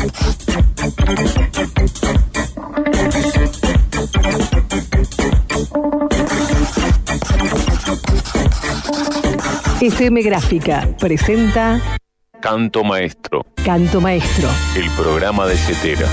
FM Gráfica presenta Canto Maestro. Canto Maestro. El programa de Cetera.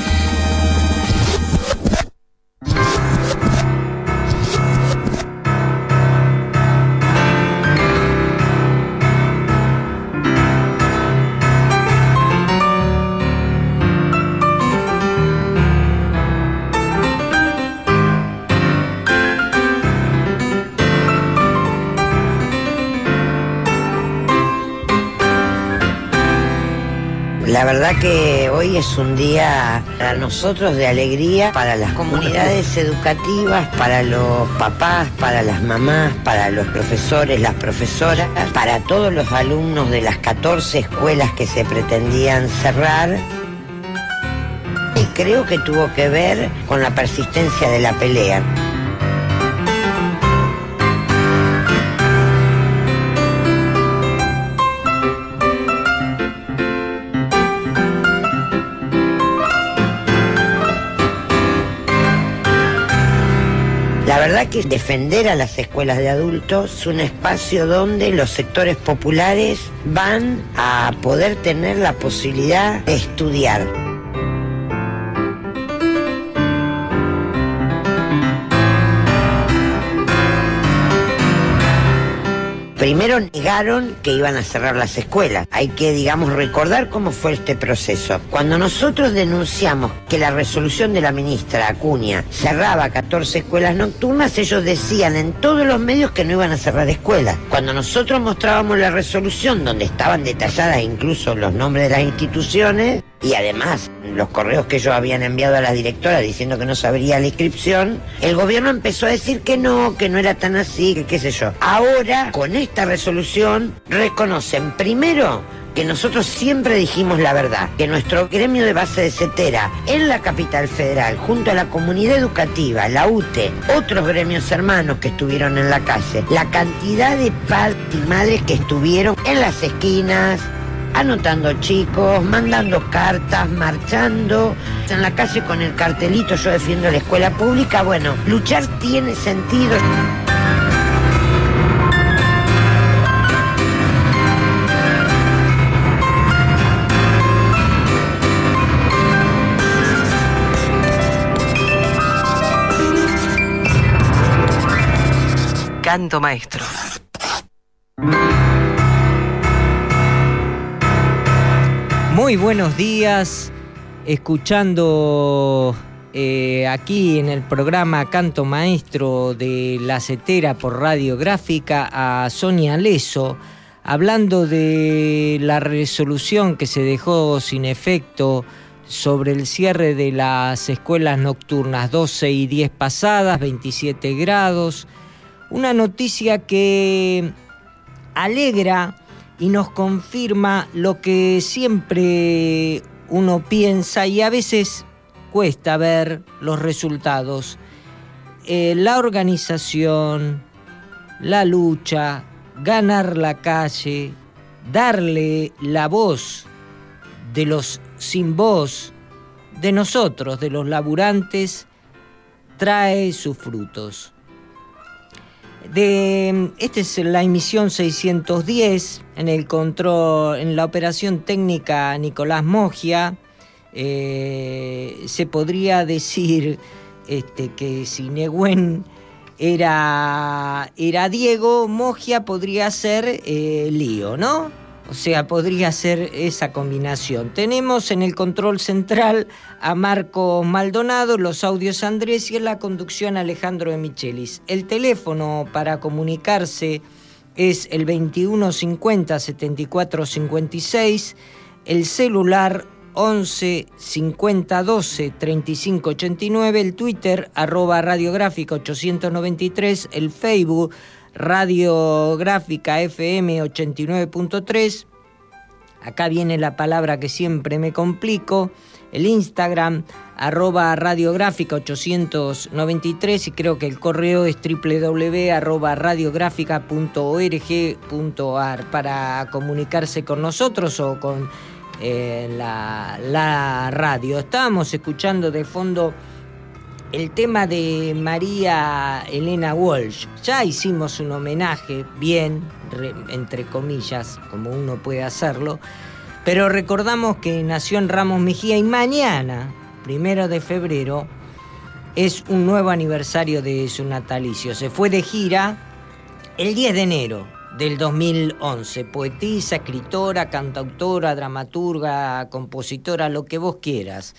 La verdad que hoy es un día para nosotros de alegría, para las comunidades educativas, para los papás, para las mamás, para los profesores, las profesoras, para todos los alumnos de las 14 escuelas que se pretendían cerrar. Y creo que tuvo que ver con la persistencia de la pelea. La verdad que defender a las escuelas de adultos es un espacio donde los sectores populares van a poder tener la posibilidad de estudiar. Primero negaron que iban a cerrar las escuelas. Hay que, recordar cómo fue este proceso. Cuando nosotros denunciamos que la resolución de la ministra Acuña cerraba 14 escuelas nocturnas, ellos decían en todos los medios que no iban a cerrar escuelas. Cuando nosotros mostrábamos la resolución donde estaban detalladas incluso los nombres de las instituciones y además los correos que ellos habían enviado a la directora diciendo que no sabría la inscripción, el gobierno empezó a decir que no era tan así, que qué sé yo. Ahora, con esta resolución, reconocen primero que nosotros siempre dijimos la verdad, que nuestro gremio de base de Cetera en la capital federal, junto a la comunidad educativa, la UTE, otros gremios hermanos que estuvieron en la calle, la cantidad de padres y madres que estuvieron en las esquinas, anotando chicos, mandando cartas, marchando en la calle con el cartelito "Yo defiendo la escuela pública". Bueno, luchar tiene sentido. Canto Maestro. Muy buenos días, escuchando aquí en el programa Canto Maestro de la Cetera por Radio Gráfica a Sonia Leso, hablando de la resolución que se dejó sin efecto sobre el cierre de las escuelas nocturnas, 12 y 10 pasadas, 27 grados. Una noticia que alegra y nos confirma lo que siempre uno piensa y a veces cuesta ver los resultados. La organización, la lucha, ganar la calle, darle la voz de los sin voz, de nosotros, de los laburantes, trae sus frutos. Esta es la emisión 610, en el control, en la operación técnica Nicolás Mogia. Se podría decir que si Nehuen era Diego, Mogia podría ser Lío, ¿no? O sea, podría ser esa combinación. Tenemos en el control central a Marcos Maldonado, los audios Andrés y en la conducción Alejandro de Michelis. El teléfono para comunicarse es el 2150 74 56, el celular 11 50 12 35 89, el Twitter @radiográfica 893, el Facebook Radiográfica FM 89.3. Acá viene la palabra que siempre me complico. El Instagram @radiográfica 893 y creo que el correo es www.radiográfica.org.ar para comunicarse con nosotros o con la radio. Estábamos escuchando de fondo el tema de María Elena Walsh. Ya hicimos un homenaje, bien, entre comillas, como uno puede hacerlo, pero recordamos que nació en Ramos Mejía y mañana, 1 de febrero, es un nuevo aniversario de su natalicio. Se fue de gira el 10 de enero del 2011. Poetisa, escritora, cantautora, dramaturga, compositora, lo que vos quieras.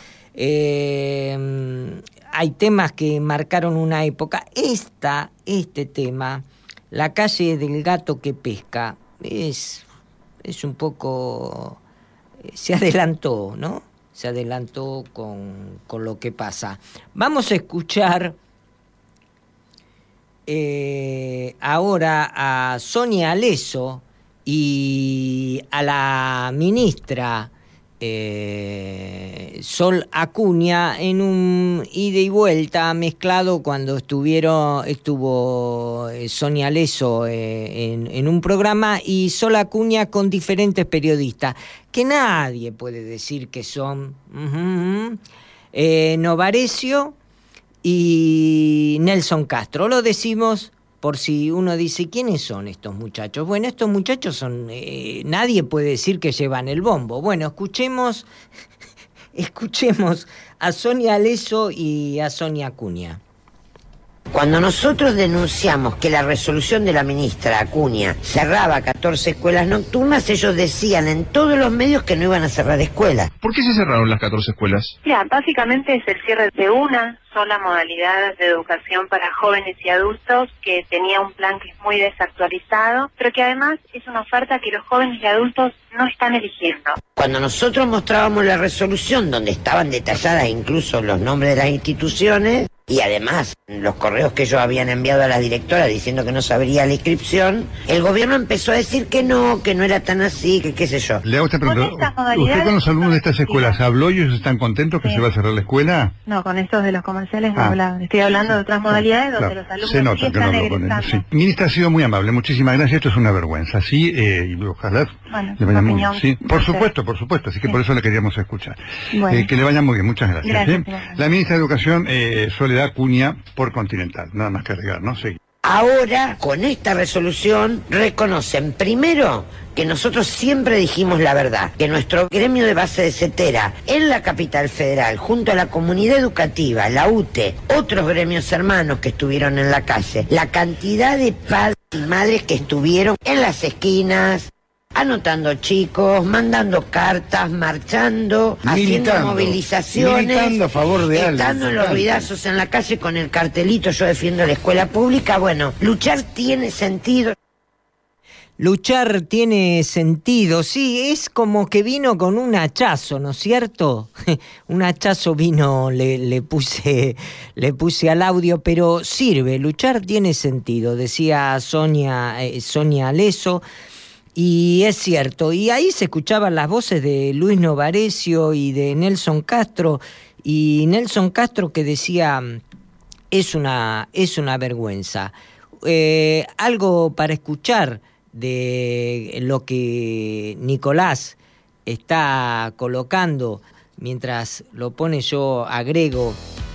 Hay temas que marcaron una época. Este tema, La calle del gato que pesca, es un poco... se adelantó, ¿no? Se adelantó con lo que pasa. Vamos a escuchar ahora a Sonia Aleso y a la ministra Sol Acuña en un ida y vuelta mezclado cuando estuvo Sonia Aleso en un programa y Sol Acuña con diferentes periodistas que nadie puede decir que son Novarecio y Nelson Castro. Lo decimos por si uno dice, ¿quiénes son estos muchachos? Bueno, estos muchachos son... nadie puede decir que llevan el bombo. Bueno, escuchemos a Sonia Aleso y a Sonia Acuña. Cuando nosotros denunciamos que la resolución de la ministra Acuña cerraba 14 escuelas nocturnas, ellos decían en todos los medios que no iban a cerrar escuelas. ¿Por qué se cerraron las 14 escuelas? Mira, básicamente es el cierre de una sola modalidad de educación para jóvenes y adultos que tenía un plan que es muy desactualizado, pero que además es una oferta que los jóvenes y adultos no están eligiendo. Cuando nosotros mostrábamos la resolución donde estaban detalladas incluso los nombres de las instituciones y además los correos que ellos habían enviado a la directora diciendo que no sabría la inscripción, el gobierno empezó a decir que no era tan así, que qué sé yo. Le hago esta pregunta. ¿Usted con los alumnos de estas escuelas habló y ellos están contentos que se va a cerrar la escuela? No, con estos de los comerciales no hablaba. Estoy hablando de otras modalidades donde los alumnos se nota sí que no están habló con ellos. egresando. Sí. Ministra, ha sido muy amable, muchísimas gracias. Esto es una vergüenza, ¿sí? Y ojalá le vaya muy bien. Sí, por supuesto, así que por eso le queríamos escuchar. Bueno. Que le vaya muy bien, muchas gracias. Gracias. La ministra de Educación, Soledad Acuña, por Continental, nada más que agregar, ¿no? Sí. Ahora, con esta resolución, reconocen primero que nosotros siempre dijimos la verdad, que nuestro gremio de base de CETERA en la capital federal, junto a la comunidad educativa, la UTE, otros gremios hermanos que estuvieron en la calle, la cantidad de padres y madres que estuvieron en las esquinas, anotando chicos, mandando cartas, marchando, haciendo movilizaciones, militando a favor de algo, estando en los ruidazos en la calle con el cartelito "Yo defiendo la escuela pública". Bueno, luchar tiene sentido. Luchar tiene sentido, sí, es como que vino con un hachazo, ¿no es cierto? Un hachazo vino, le puse al audio, pero sirve, luchar tiene sentido, decía Sonia Aleso. Y es cierto, y ahí se escuchaban las voces de Luis Novarecio y de Nelson Castro, y Nelson Castro que decía, es una vergüenza. Algo para escuchar de lo que Nicolás está colocando, mientras lo pone yo agrego,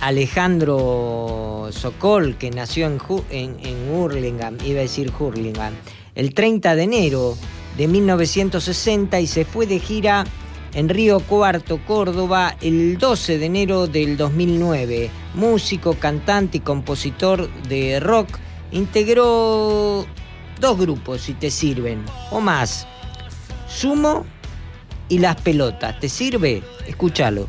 Alejandro Sokol, que nació en Hurlingham, iba a decir Hurlingham, el 30 de enero de 1960 y se fue de gira en Río Cuarto, Córdoba, el 12 de enero del 2009. Músico, cantante y compositor de rock, integró 2 grupos, si te sirven, o más, Sumo y Las Pelotas. ¿Te sirve? Escúchalo.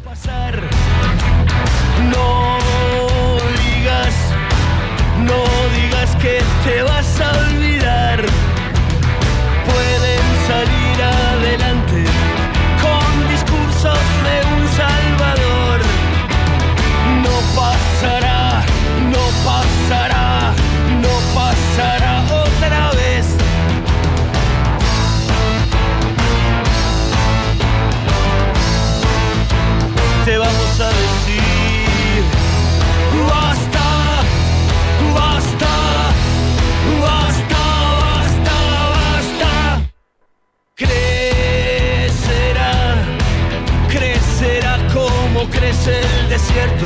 No digas que te vas a olvidar. Pueden salir adelante con discursos de un salvador. No pasará, no pasará, no pasará otra vez. Te vamos a decir no crece el desierto.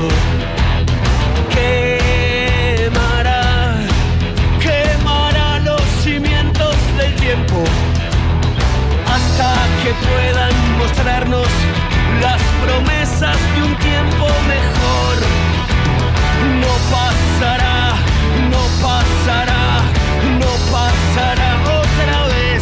Quemará los cimientos del tiempo hasta que puedan mostrarnos las promesas de un tiempo mejor. No pasará, no pasará, no pasará otra vez.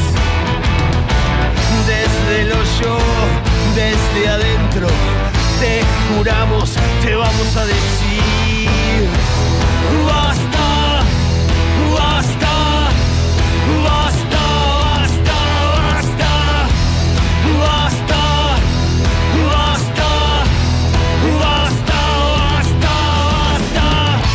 Desde el hoyo, desde adentro, te juramos, te vamos a decir: basta, basta, basta, basta, basta, basta, basta, basta, basta, basta.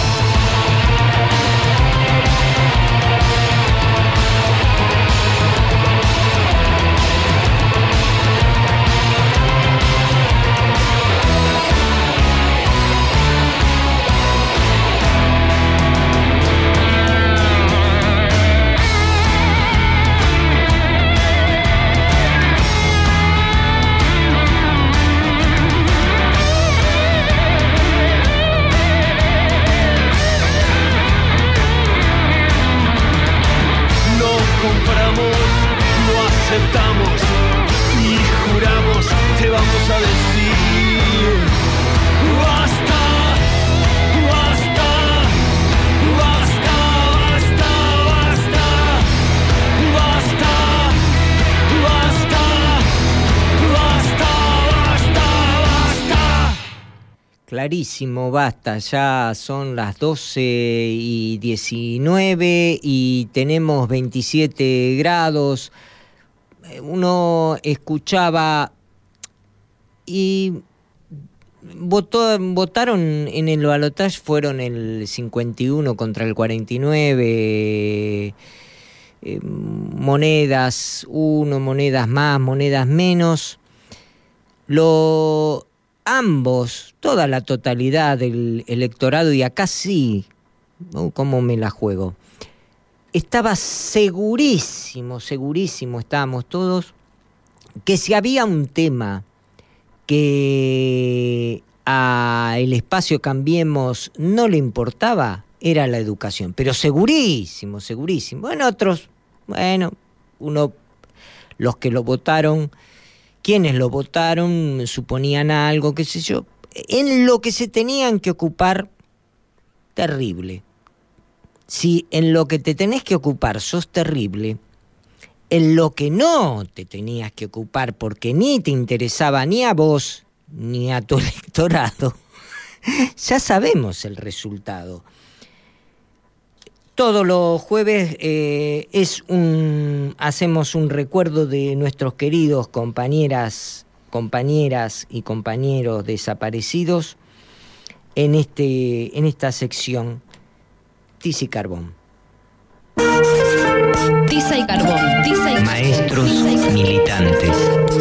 Aceptamos y juramos, te vamos a decir: basta, basta, basta, basta, basta, basta, basta, basta, basta, basta. Clarísimo, basta, ya son las 12:19 y tenemos 27 grados. Uno escuchaba y votaron en el balotaje, fueron el 51 contra el 49, monedas uno, monedas más, monedas menos. Ambos, toda la totalidad del electorado, y acá sí, ¿no? ¿Cómo me la juego? Estaba segurísimo, estábamos todos, que si había un tema que a el espacio Cambiemos no le importaba, era la educación. Pero segurísimo. Los que lo votaron, quienes lo votaron, suponían algo, qué sé yo. En lo que se tenían que ocupar, terrible. Si en lo que te tenés que ocupar sos terrible, en lo que no te tenías que ocupar porque ni te interesaba ni a vos ni a tu electorado, ya sabemos el resultado. Todos los jueves hacemos un recuerdo de nuestros queridos compañeras y compañeros desaparecidos en esta sección. Tiza y Carbón. Tiza y Carbón. Maestros militantes.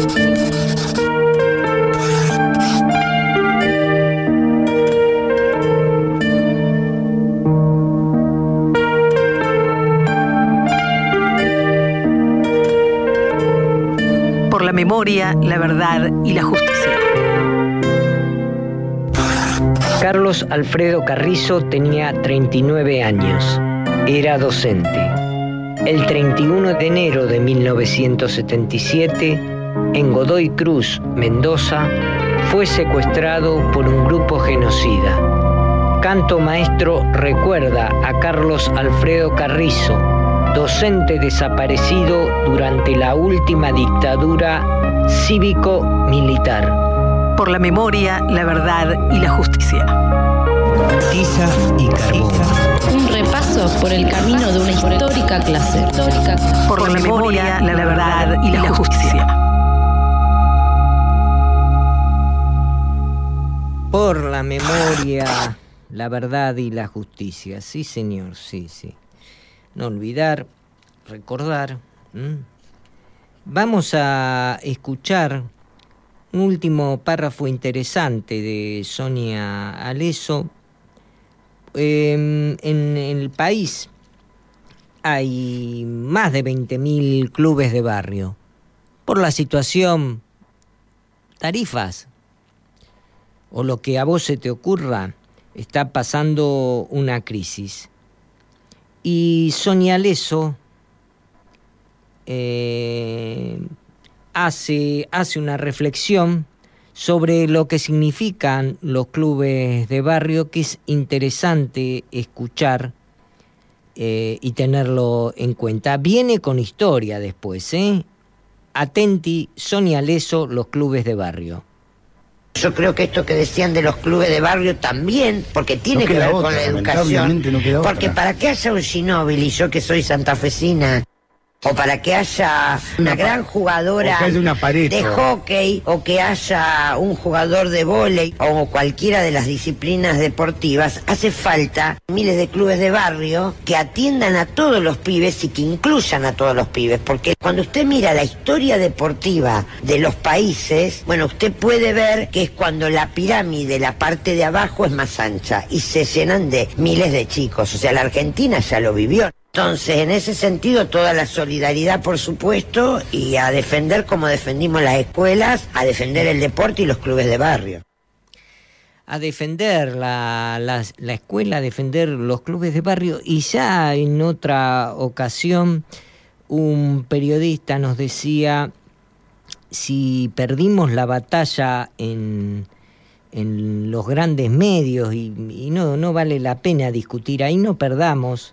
Por la memoria, la verdad y la justicia. Carlos Alfredo Carrizo tenía 39 años. Era docente. El 31 de enero de 1977, en Godoy Cruz, Mendoza, fue secuestrado por un grupo genocida. Canto Maestro recuerda a Carlos Alfredo Carrizo, docente desaparecido durante la última dictadura cívico-militar. Por la memoria, la verdad y la justicia. Tiza y Carbón. Un repaso por el camino de una histórica clase. Por la memoria, la verdad y la justicia. Por la memoria, la verdad y la justicia. Sí, señor, sí. No olvidar, recordar. Vamos a escuchar un último párrafo interesante de Sonia Aleso. En el país hay más de 20.000 clubes de barrio. Por la situación, tarifas. o lo que a vos se te ocurra, está pasando una crisis. Y Sonia Leso hace una reflexión sobre lo que significan los clubes de barrio, que es interesante escuchar y tenerlo en cuenta. Viene con historia después, Atenti, Sonia Leso, los clubes de barrio. Yo creo que esto que decían de los clubes de barrio también, porque tiene que ver con la educación, porque para que haya un Ginóbili, yo que soy santafesina, o para que haya una gran jugadora de hockey, o que haya un jugador de vóley, o cualquiera de las disciplinas deportivas, hace falta miles de clubes de barrio que atiendan a todos los pibes y que incluyan a todos los pibes, porque cuando usted mira la historia deportiva de los países, bueno, usted puede ver que es cuando la pirámide, la parte de abajo es más ancha y se llenan de miles de chicos, o sea, la Argentina ya lo vivió. Entonces, en ese sentido, toda la solidaridad, por supuesto, y a defender como defendimos las escuelas, a defender el deporte y los clubes de barrio. A defender la escuela, a defender los clubes de barrio. Y ya en otra ocasión, un periodista nos decía, si perdimos la batalla en los grandes medios, y no vale la pena discutir, ahí no perdamos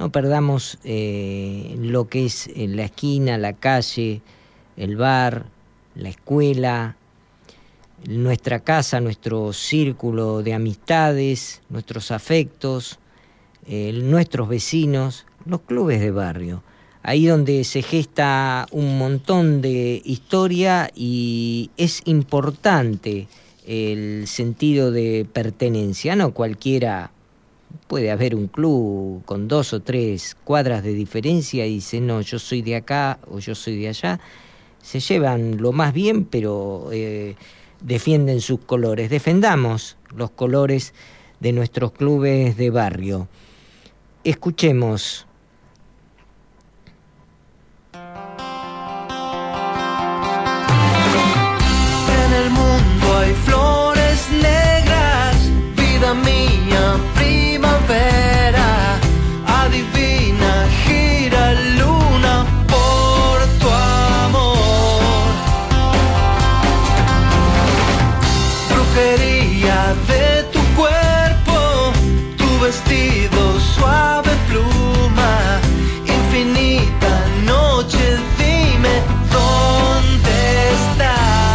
lo que es la esquina, la calle, el bar, la escuela, nuestra casa, nuestro círculo de amistades, nuestros afectos, nuestros vecinos, los clubes de barrio. Ahí donde se gesta un montón de historia y es importante el sentido de pertenencia, no cualquiera. Puede haber un club con 2 o 3 cuadras de diferencia y dice, no, yo soy de acá o yo soy de allá. Se llevan lo más bien, pero defienden sus colores. Defendamos los colores de nuestros clubes de barrio. Escuchemos. En el mundo hay flores negras, vida mía, primavera, adivina, gira luna por tu amor. Brujería de tu cuerpo, tu vestido suave pluma, infinita noche, dime dónde está.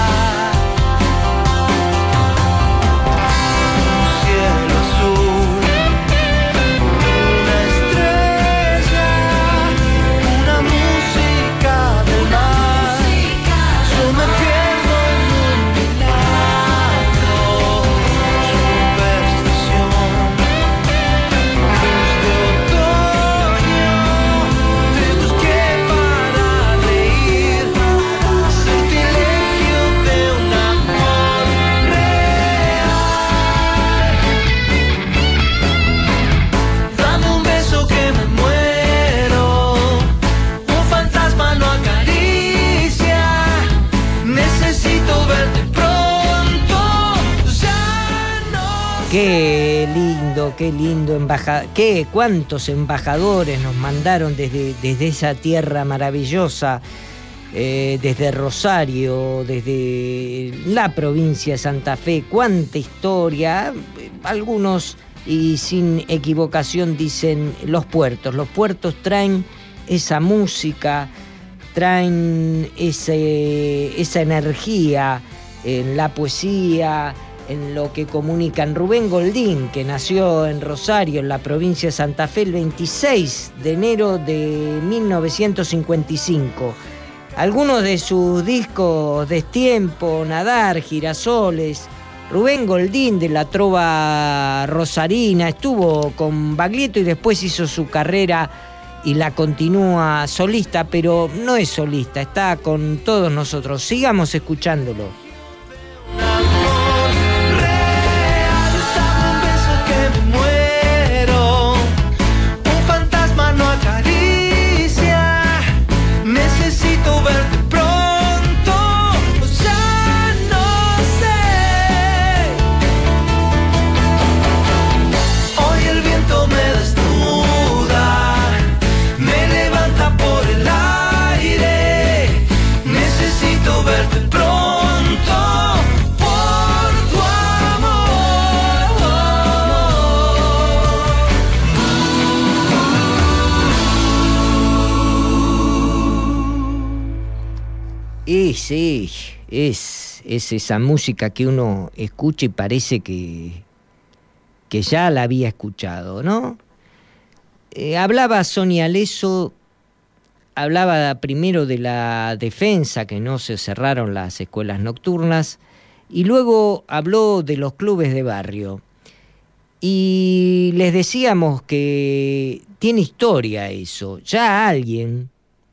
Qué lindo, cuántos embajadores nos mandaron desde esa tierra maravillosa, desde Rosario, desde la provincia de Santa Fe, cuánta historia. Algunos, y sin equivocación, dicen los puertos traen esa música, traen esa energía en la poesía, en lo que comunican. Rubén Goldín, que nació en Rosario, en la provincia de Santa Fe, el 26 de enero de 1955. Algunos de sus discos, Destiempo, Nadar, Girasoles. Rubén Goldín, de la trova rosarina, estuvo con Baglietto y después hizo su carrera y la continúa solista, pero no es solista, está con todos nosotros. Sigamos escuchándolo. Verte pronto, ya no sé. es esa música que uno escucha y parece que ya la había escuchado, ¿no? Hablaba Sonia Leso, hablaba primero de la defensa, que no se cerraron las escuelas nocturnas, y luego habló de los clubes de barrio. Y les decíamos que tiene historia eso. Ya alguien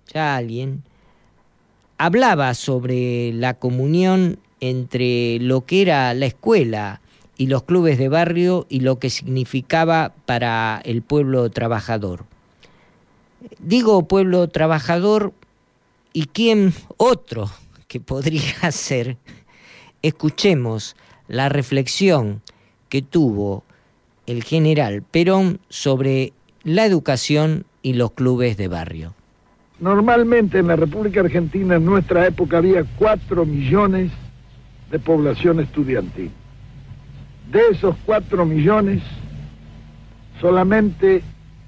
hablaba sobre la comunión entre lo que era la escuela y los clubes de barrio y lo que significaba para el pueblo trabajador. Digo pueblo trabajador, ¿y quién otro que podría ser? Escuchemos la reflexión que tuvo el general Perón sobre la educación y los clubes de barrio. Normalmente en la República Argentina en nuestra época había 4 millones de población estudiantil. De esos 4 millones, solamente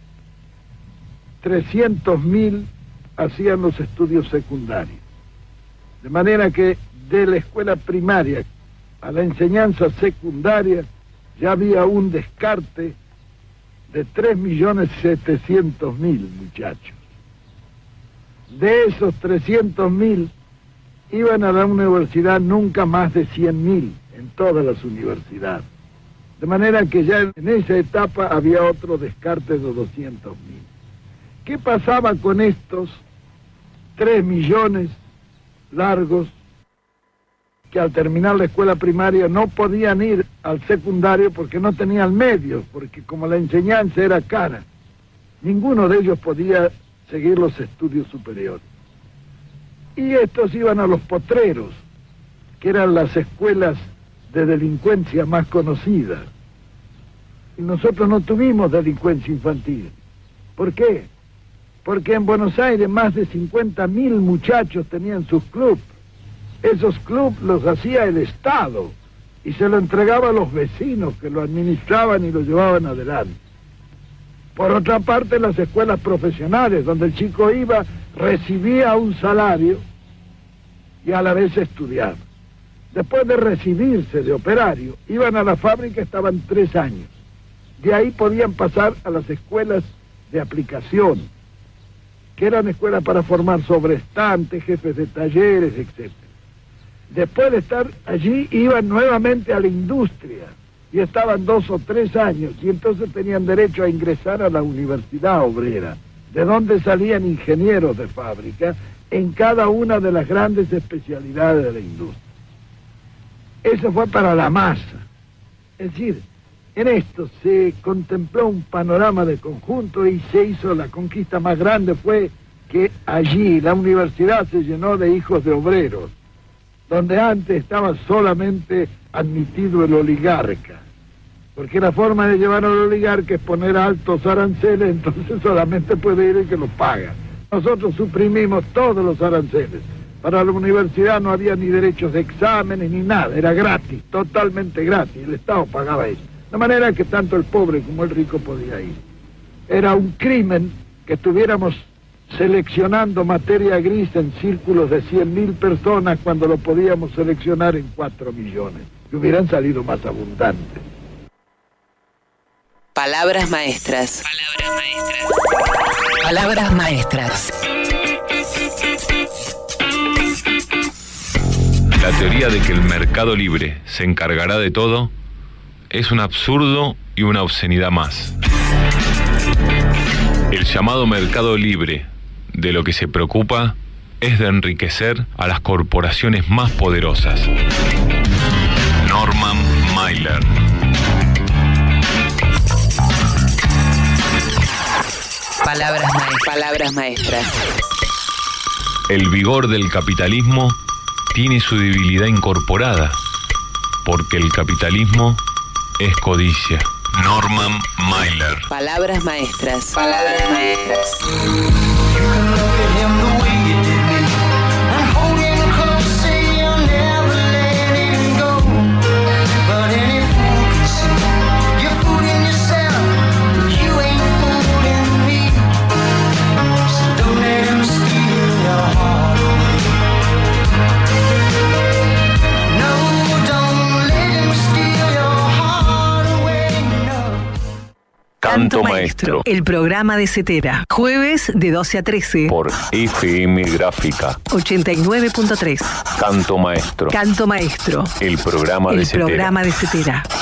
300.000 hacían los estudios secundarios. De manera que de la escuela primaria a la enseñanza secundaria ya había un descarte de 3.700.000 muchachos. De esos 300.000 iban a la universidad nunca más de 100.000 en todas las universidades. De manera que ya en esa etapa había otro descarte de 200.000. ¿Qué pasaba con estos 3 millones largos que al terminar la escuela primaria no podían ir al secundario porque no tenían medios, porque como la enseñanza era cara, ninguno de ellos podía seguir los estudios superiores? Y estos iban a los potreros, que eran las escuelas de delincuencia más conocidas. Y nosotros no tuvimos delincuencia infantil. ¿Por qué? Porque en Buenos Aires más de 50.000 muchachos tenían sus clubes. Esos clubes los hacía el Estado y se lo entregaba a los vecinos que lo administraban y lo llevaban adelante. Por otra parte, las escuelas profesionales, donde el chico iba, recibía un salario y a la vez estudiaba. Después de recibirse de operario, iban a la fábrica, estaban 3 años. De ahí podían pasar a las escuelas de aplicación, que eran escuelas para formar sobrestantes, jefes de talleres, etc. Después de estar allí, iban nuevamente a la industria y estaban 2 o 3 años y entonces tenían derecho a ingresar a la universidad obrera, de donde salían ingenieros de fábrica en cada una de las grandes especialidades de la industria. Eso fue para la masa. Es decir, en esto se contempló un panorama de conjunto y se hizo la conquista más grande, fue que allí la universidad se llenó de hijos de obreros, donde antes estaba solamente admitido el oligarca, porque la forma de llevar al oligarca es poner altos aranceles, entonces solamente puede ir el que los paga. Nosotros suprimimos todos los aranceles. Para la universidad no había ni derechos de exámenes ni nada, era gratis, totalmente gratis, el Estado pagaba eso. De manera que tanto el pobre como el rico podía ir. Era un crimen que estuviéramos seleccionando materia gris en círculos de 100.000 personas cuando lo podíamos seleccionar en 4 millones, que hubieran salido más abundantes. Palabras maestras. Palabras maestras. La teoría de que el mercado libre se encargará de todo es un absurdo y una obscenidad más. El llamado mercado libre de lo que se preocupa es de enriquecer a las corporaciones más poderosas. Norman Mailer. Palabras maestras. El vigor del capitalismo tiene su debilidad incorporada, porque el capitalismo es codicia. Norman Mailer. Palabras maestras. Palabras maestras. Maestro, el programa de Cetera. Jueves de 12 a 13. Por FM Gráfica 89.3. Canto Maestro. Canto Maestro. El programa de Cetera. El programa de Cetera.